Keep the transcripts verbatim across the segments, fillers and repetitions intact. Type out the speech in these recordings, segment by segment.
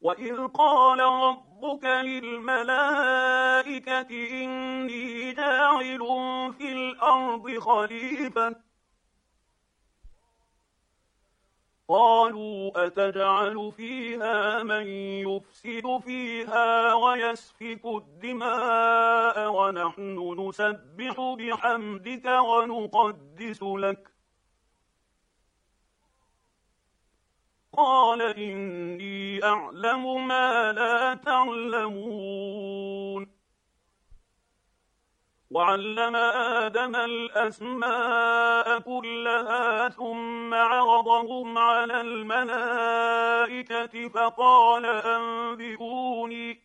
وإذ قال ربك للملائكة إني جاعل في الأرض خليفة قالوا أتجعل فيها من يفسد فيها ويسفك الدماء ونحن نسبح بحمدك ونقدس لك قال إني أعلم ما لا تعلمون وعلم آدم الأسماء كلها ثم عرضهم على الملائكة فقال أنبئوني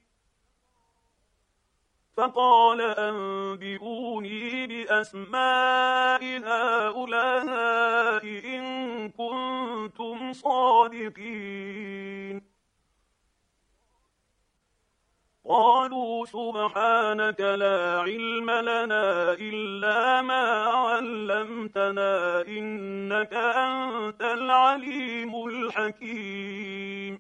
فقال أنبئوني بأسماء هؤلاء إن كنتم صادقين قالوا سبحانك لا علم لنا إلا ما علمتنا إنك أنت العليم الحكيم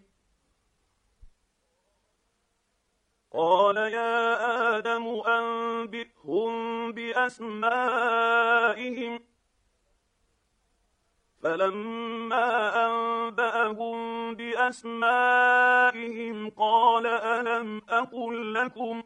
قال يا آدم أنبئهم بأسمائهم فلما أنبأهم بأسمائهم قال ألم أقل لكم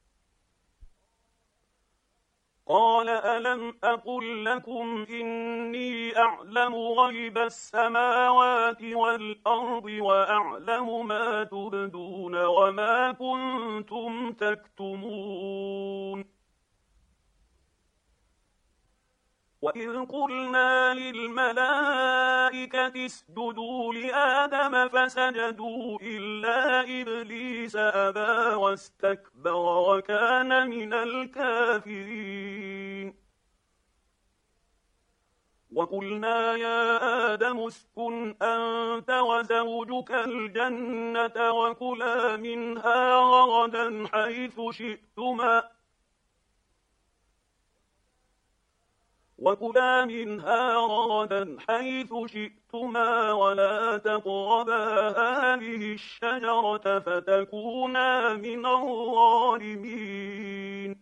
قال ألم أقل لكم إني أعلم غيب السماوات والأرض وأعلم ما تبدون وما كنتم تكتمون وإذ قلنا للملائكة اسجدوا لآدم فسجدوا إلا إبليس أبى واستكبر وكان من الكافرين وقلنا يا آدم اسكن أنت وزوجك الجنة وكلا منها رغدا حيث شئتما وكلا منها رغدا حيث شئتما ولا تقربا هذه الشجرة فتكونا من الظالمين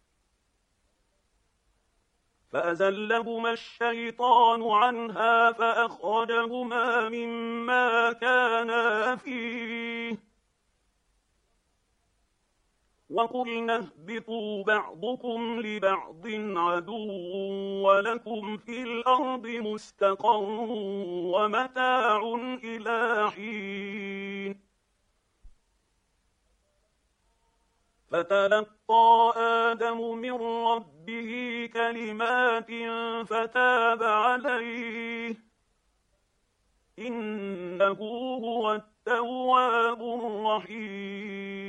فأزلهما الشيطان عنها فأخرجهما مما كانا فيه وقلنا اهبطوا بعضكم لبعض عدو ولكم في الأرض مستقر ومتاع إلى حين فتلقى آدم من ربه كلمات فتاب عليه إنه هو التواب الرحيم